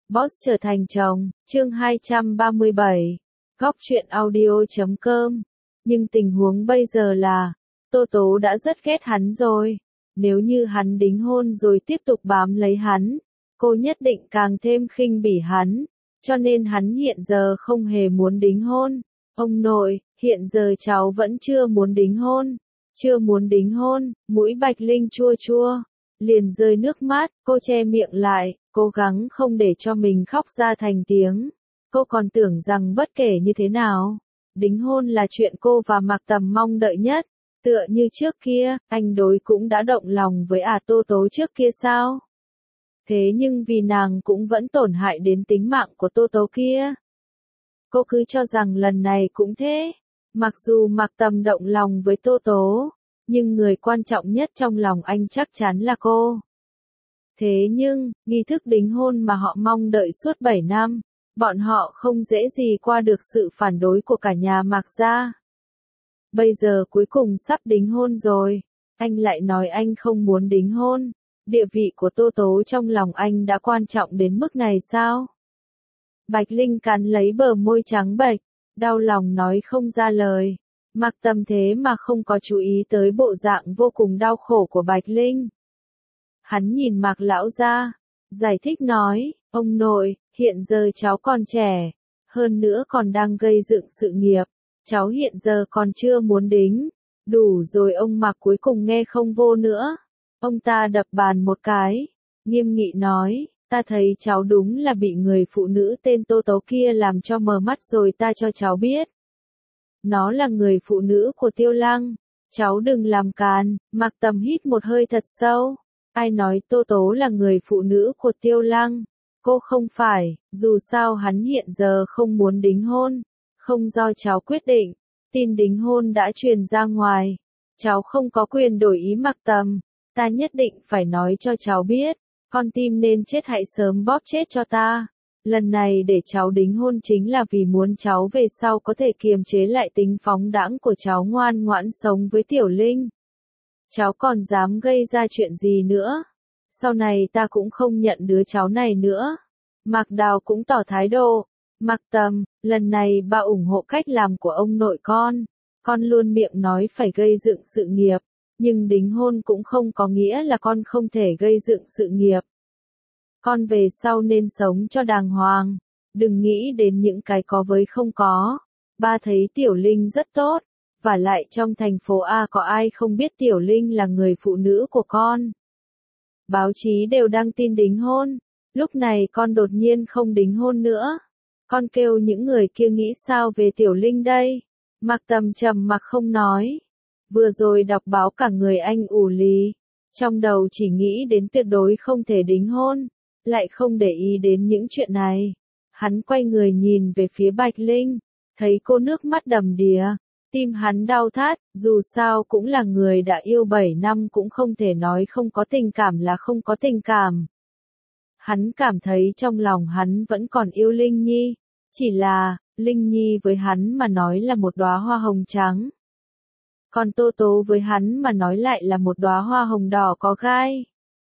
Boss trở thành chồng, chương 237, góc truyện audio.com. Nhưng tình huống bây giờ là, Tô Tố đã rất ghét hắn rồi. Nếu như hắn đính hôn rồi tiếp tục bám lấy hắn, cô nhất định càng thêm khinh bỉ hắn. Cho nên hắn hiện giờ không hề muốn đính hôn. Ông nội, hiện giờ cháu vẫn chưa muốn đính hôn. Chưa muốn đính hôn, mũi Bạch Linh chua chua. Liền rơi nước mắt, cô che miệng lại, cố gắng không để cho mình khóc ra thành tiếng. Cô còn tưởng rằng bất kể như thế nào, đính hôn là chuyện cô và Mạc Tầm mong đợi nhất. Tựa như trước kia, anh đối cũng đã động lòng với Tô Tố trước kia sao? Thế nhưng vì nàng cũng vẫn tổn hại đến tính mạng của Tô Tố kia. Cô cứ cho rằng lần này cũng thế. Mặc dù Mạc Tầm động lòng với Tô Tố, nhưng người quan trọng nhất trong lòng anh chắc chắn là cô. Thế nhưng, nghi thức đính hôn mà họ mong đợi suốt 7 năm, bọn họ không dễ gì qua được sự phản đối của cả nhà Mạc gia. Bây giờ cuối cùng sắp đính hôn rồi, anh lại nói anh không muốn đính hôn. Địa vị của Tô Tố trong lòng anh đã quan trọng đến mức này sao? Bạch Linh cắn lấy bờ môi trắng bệch, đau lòng nói không ra lời. Mạc Tầm thế mà không có chú ý tới bộ dạng vô cùng đau khổ của Bạch Linh. Hắn nhìn Mạc lão gia, giải thích nói, ông nội, hiện giờ cháu còn trẻ, hơn nữa còn đang gây dựng sự nghiệp, cháu hiện giờ còn chưa muốn đính. Đủ rồi, ông Mạc cuối cùng nghe không vô nữa. Ông ta đập bàn một cái, nghiêm nghị nói, ta thấy cháu đúng là bị người phụ nữ tên Tô Tố kia làm cho mờ mắt rồi, ta cho cháu biết. Nó là người phụ nữ của Tiêu Lăng, cháu đừng làm càn. Mạc Tầm hít một hơi thật sâu. Ai nói Tô Tố là người phụ nữ của Tiêu Lăng? Cô không phải, dù sao hắn hiện giờ không muốn đính hôn, không do cháu quyết định. Tin đính hôn đã truyền ra ngoài, cháu không có quyền đổi ý. Mạc Tầm, ta nhất định phải nói cho cháu biết, con tim nên chết hãy sớm bóp chết cho ta. Lần này để cháu đính hôn chính là vì muốn cháu về sau có thể kiềm chế lại tính phóng đãng của cháu, ngoan ngoãn sống với Tiểu Linh. Cháu còn dám gây ra chuyện gì nữa? Sau này ta cũng không nhận đứa cháu này nữa. Mạc Đào cũng tỏ thái độ. Mạc Tầm, lần này ba ủng hộ cách làm của ông nội con. Con luôn miệng nói phải gây dựng sự nghiệp, nhưng đính hôn cũng không có nghĩa là con không thể gây dựng sự nghiệp. Con về sau nên sống cho đàng hoàng, đừng nghĩ đến những cái có với không có. Ba thấy Tiểu Linh rất tốt, và lại trong thành phố A có ai không biết Tiểu Linh là người phụ nữ của con. Báo chí đều đăng tin đính hôn, lúc này con đột nhiên không đính hôn nữa. Con kêu những người kia nghĩ sao về Tiểu Linh đây? Mạc Tầm trầm mặc không nói. Vừa rồi đọc báo cả người anh ù lì, trong đầu chỉ nghĩ đến tuyệt đối không thể đính hôn, lại không để ý đến những chuyện này. Hắn quay người nhìn về phía Bạch Linh, thấy cô nước mắt đầm đìa, tim hắn đau thắt, dù sao cũng là người đã yêu 7 năm, cũng không thể nói không có tình cảm là không có tình cảm. Hắn cảm thấy trong lòng hắn vẫn còn yêu Linh Nhi, chỉ là, Linh Nhi với hắn mà nói là một đóa hoa hồng trắng. Còn Tô Tố với hắn mà nói lại là một đóa hoa hồng đỏ có gai.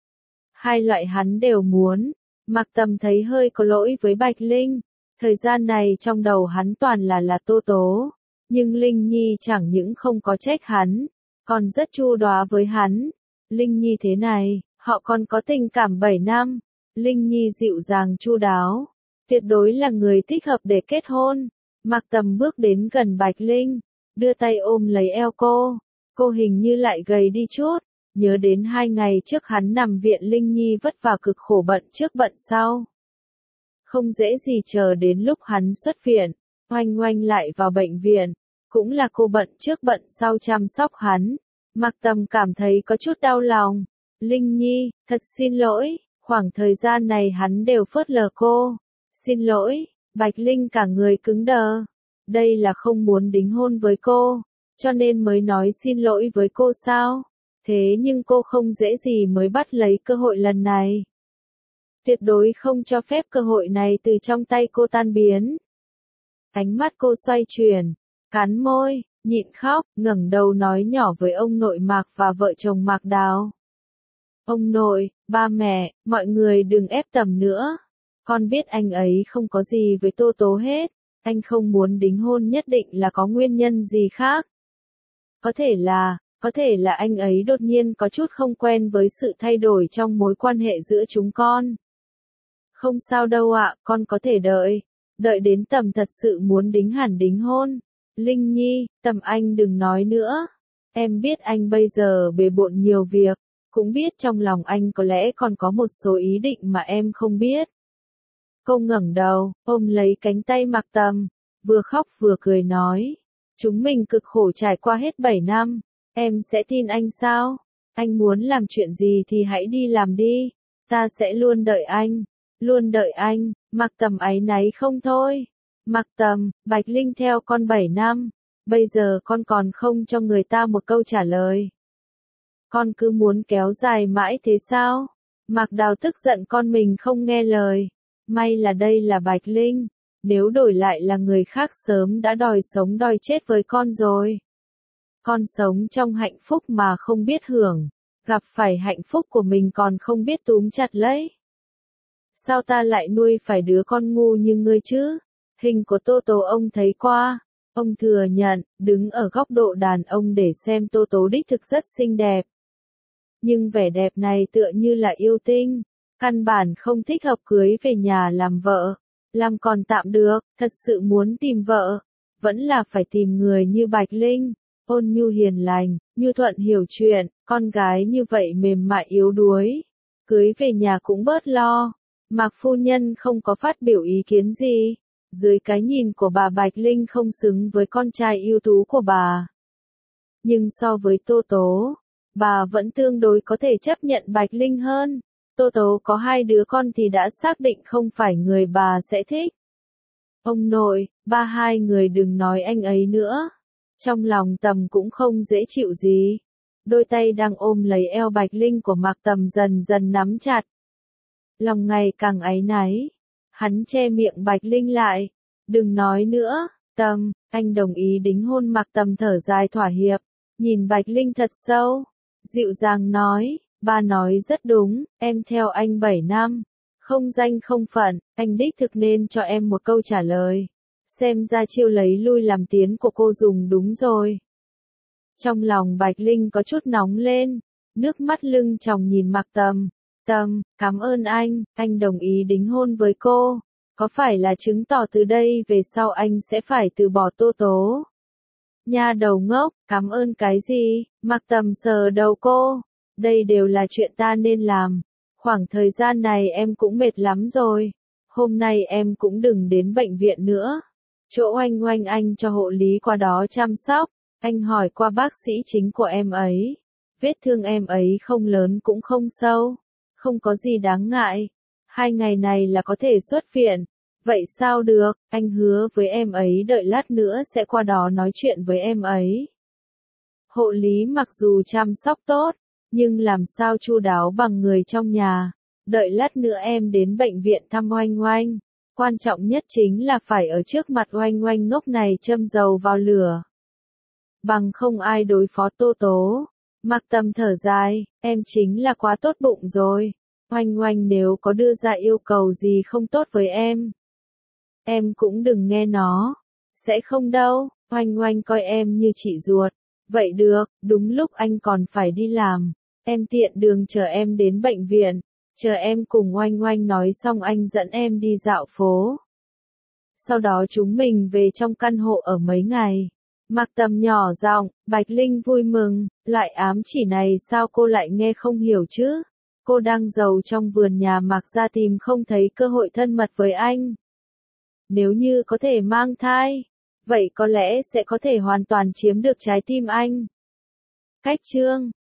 Hai loại hắn đều muốn. Mạc Tầm thấy hơi có lỗi với Bạch Linh. Thời gian này trong đầu hắn toàn là Tô Tố. Nhưng Linh Nhi chẳng những không có trách hắn, còn rất chu đáo với hắn. Linh Nhi thế này, họ còn có tình cảm 7 năm. Linh Nhi dịu dàng chu đáo, tuyệt đối là người thích hợp để kết hôn. Mạc Tầm bước đến gần Bạch Linh, đưa tay ôm lấy eo cô. Cô hình như lại gầy đi chút. Nhớ đến 2 ngày trước hắn nằm viện, Linh Nhi vất vả cực khổ, bận trước bận sau. Không dễ gì chờ đến lúc hắn xuất viện, oanh oanh lại vào bệnh viện. Cũng là cô bận trước bận sau chăm sóc hắn. Mạc Tầm cảm thấy có chút đau lòng. Linh Nhi, thật xin lỗi, khoảng thời gian này hắn đều phớt lờ cô. Xin lỗi. Bạch Linh cả người cứng đờ. Đây là không muốn đính hôn với cô, cho nên mới nói xin lỗi với cô sao? Thế nhưng cô không dễ gì mới bắt lấy cơ hội lần này. Tuyệt đối không cho phép cơ hội này từ trong tay cô tan biến. Ánh mắt cô xoay chuyển, cắn môi, nhịn khóc, ngẩng đầu nói nhỏ với ông nội Mạc và vợ chồng Mạc Đào. Ông nội, ba mẹ, mọi người đừng ép Tầm nữa. Con biết anh ấy không có gì với Tô Tố hết, anh không muốn đính hôn nhất định là có nguyên nhân gì khác. Có thể là anh ấy đột nhiên có chút không quen với sự thay đổi trong mối quan hệ giữa chúng con. Không sao đâu ạ, con có thể đợi đến tầm thật sự muốn đính hôn. Linh Nhi, Tầm anh đừng nói nữa. Em biết anh bây giờ bề bộn nhiều việc, cũng biết trong lòng anh có lẽ còn có một số ý định mà em không biết. Cô ngẩng đầu, ôm lấy cánh tay Mạc Tầm, vừa khóc vừa cười nói. Chúng mình cực khổ trải qua hết 7 năm, em sẽ tin anh sao? Anh muốn làm chuyện gì thì hãy đi làm đi, ta sẽ luôn đợi anh. Luôn đợi anh, Mạc Tầm áy náy không thôi. Mạc Tầm, Bạch Linh theo con 7 năm, bây giờ con còn không cho người ta một câu trả lời. Con cứ muốn kéo dài mãi thế sao? Mạc Đào tức giận con mình không nghe lời. May là đây là Bạch Linh, nếu đổi lại là người khác sớm đã đòi sống đòi chết với con rồi. Con sống trong hạnh phúc mà không biết hưởng, gặp phải hạnh phúc của mình còn không biết túm chặt lấy. Sao ta lại nuôi phải đứa con ngu như ngươi chứ? Hình của Tô Tố ông thấy qua. Ông thừa nhận, đứng ở góc độ đàn ông để xem Tô Tố đích thực rất xinh đẹp. Nhưng vẻ đẹp này tựa như là yêu tinh, căn bản không thích hợp cưới về nhà làm vợ. Làm còn tạm được, thật sự muốn tìm vợ, vẫn là phải tìm người như Bạch Linh, ôn nhu hiền lành, nhu thuận hiểu chuyện, con gái như vậy mềm mại yếu đuối. Cưới về nhà cũng bớt lo. Mạc phu nhân không có phát biểu ý kiến gì. Dưới cái nhìn của bà Bạch Linh không xứng với con trai ưu tú của bà. Nhưng so với Tô Tố, bà vẫn tương đối có thể chấp nhận Bạch Linh hơn. Tô Tố có 2 đứa con thì đã xác định không phải người bà sẽ thích. Ông nội, ba hai người đừng nói anh ấy nữa. Trong lòng Tầm cũng không dễ chịu gì. Đôi tay đang ôm lấy eo Bạch Linh của Mạc Tầm dần dần nắm chặt. Lòng ngày càng áy náy. Hắn che miệng Bạch Linh lại. Đừng nói nữa, Tầm, anh đồng ý đính hôn. Mạc Tầm thở dài thỏa hiệp. Nhìn Bạch Linh thật sâu. Dịu dàng nói, ba nói rất đúng, em theo anh 7 năm. Không danh không phận, anh đích thực nên cho em một câu trả lời. Xem ra chiêu lấy lui làm tiến của cô dùng đúng rồi. Trong lòng Bạch Linh có chút nóng lên. Nước mắt lưng tròng nhìn Mạc Tầm. Tầm, cảm ơn anh đồng ý đính hôn với cô. Có phải là chứng tỏ từ đây về sau anh sẽ phải từ bỏ Tô Tố? Nha đầu ngốc, cảm ơn cái gì? Mạc Tầm sờ đầu cô. Đây đều là chuyện ta nên làm. Khoảng thời gian này em cũng mệt lắm rồi. Hôm nay em cũng đừng đến bệnh viện nữa. Chỗ Oanh Oanh anh cho hộ lý qua đó chăm sóc. Anh hỏi qua bác sĩ chính của em ấy. Vết thương em ấy không lớn cũng không sâu. Không có gì đáng ngại. 2 ngày này là có thể xuất viện. Vậy sao được, anh hứa với em ấy đợi lát nữa sẽ qua đó nói chuyện với em ấy. Hộ lý mặc dù chăm sóc tốt, nhưng làm sao chu đáo bằng người trong nhà. Đợi lát nữa em đến bệnh viện thăm Oanh Oanh. Quan trọng nhất chính là phải ở trước mặt Oanh Oanh ngốc này châm dầu vào lửa. Bằng không ai đối phó Tô Tố. Mạc Tầm thở dài, em chính là quá tốt bụng rồi. Oanh Oanh nếu có đưa ra yêu cầu gì không tốt với em cũng đừng nghe nó. Sẽ không đâu, Oanh Oanh coi em như chị ruột. Vậy được, đúng lúc anh còn phải đi làm. Em tiện đường chờ em đến bệnh viện. Chờ em cùng Oanh Oanh nói xong anh dẫn em đi dạo phố. Sau đó chúng mình về trong căn hộ ở mấy ngày. Mạc Tầm nhỏ giọng, Bạch Linh vui mừng, loại ám chỉ này sao cô lại nghe không hiểu chứ? Cô đang giàu trong vườn nhà Mạc gia tìm không thấy cơ hội thân mật với anh. Nếu như có thể mang thai, vậy có lẽ sẽ có thể hoàn toàn chiếm được trái tim anh. Cách chương